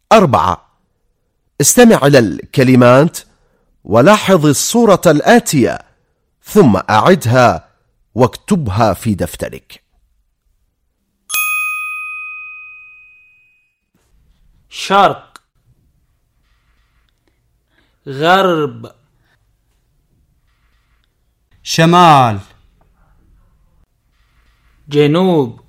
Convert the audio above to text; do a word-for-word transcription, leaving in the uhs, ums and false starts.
أربعة. استمع إلى الكلمات ولاحظ الصورة الآتية ثم أعدها واكتبها في دفترك. شرق، غرب، شمال، جنوب،